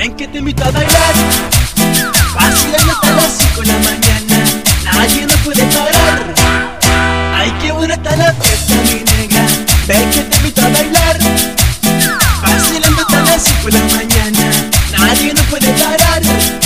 ven que te invito a bailar. Vacilando hasta las 5 de la mañana, nadie nos puede parar. Ay, qué buena está la fiesta, mi negra, ven que te invito a bailar. Vacilando hasta las 5 de la mañana, nadie nos puede parar.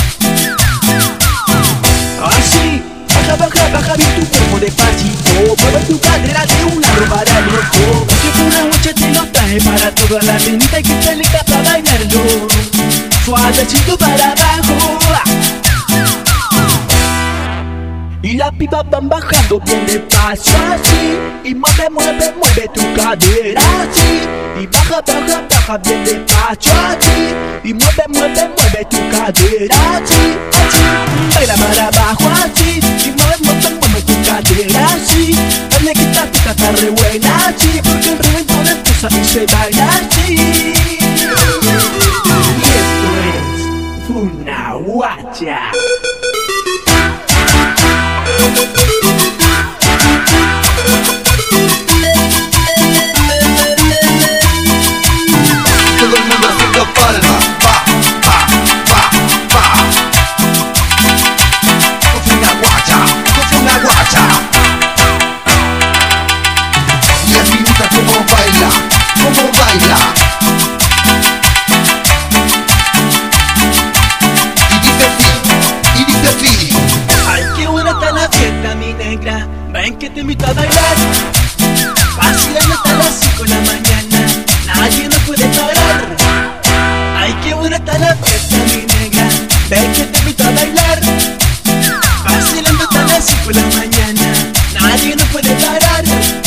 Así, baja, baja, baja bien tu cuerpo despacito, mueve tu cadera de un lado para el otro. Que una noche te lo traje para toda la avenida y que te liga para bailarlo. Suavecito para abajo, y las pibas van bajando bien despacio así. Y mueve, mueve, mueve tu cadera así. Y baja, baja, baja bien despacio así. Y mueve, mueve, mueve tu cadera así, así. Baila para abajo así. Y mueve, mueve, mueve tu cadera así. Dale que esta fiesta está re buena así. Porque el reventón empieza y se baila así. Y esto es una guacha. Todo el mundo haciendo palmas, pa, pa, pa, pa. Esto fue una guacha, esto fue una guacha. Y así gusta como baila, como baila. Y dice así. Ay, qué buena está la fiesta, mi negra, ven que te invito a bailar. Vacilando hasta las 5 de la mañana, nadie nos puede parar. Ay, qué buena está la fiesta, mi negra, ven que te invito a bailar. Vacilando hasta las 5 de la mañana, nadie nos puede parar.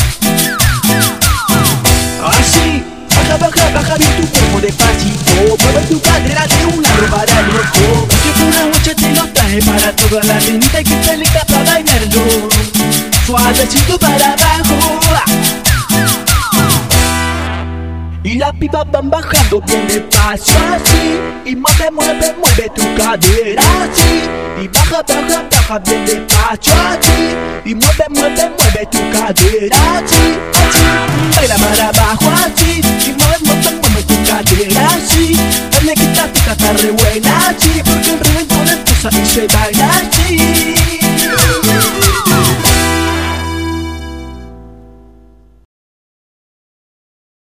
Así, baja, baja, baja bien tu cuerpo despacito, mueve tu cadera de un lado para el otro. Que una noche te lo traje para toda la avenida y que te liga para bailarlo. Suavecito para abajo, y las pibas van bajando bien despacio así. Y mueve, mueve, mueve tu cadera así. Y baja, baja, baja bien despacio así. Y mueve, mueve, mueve tu cadera así, así. Baila para abajo así. Y mueve, mueve, mueve tu cadera así. Dale que esta fiesta está re buena así. Porque el reventón empieza y se baila.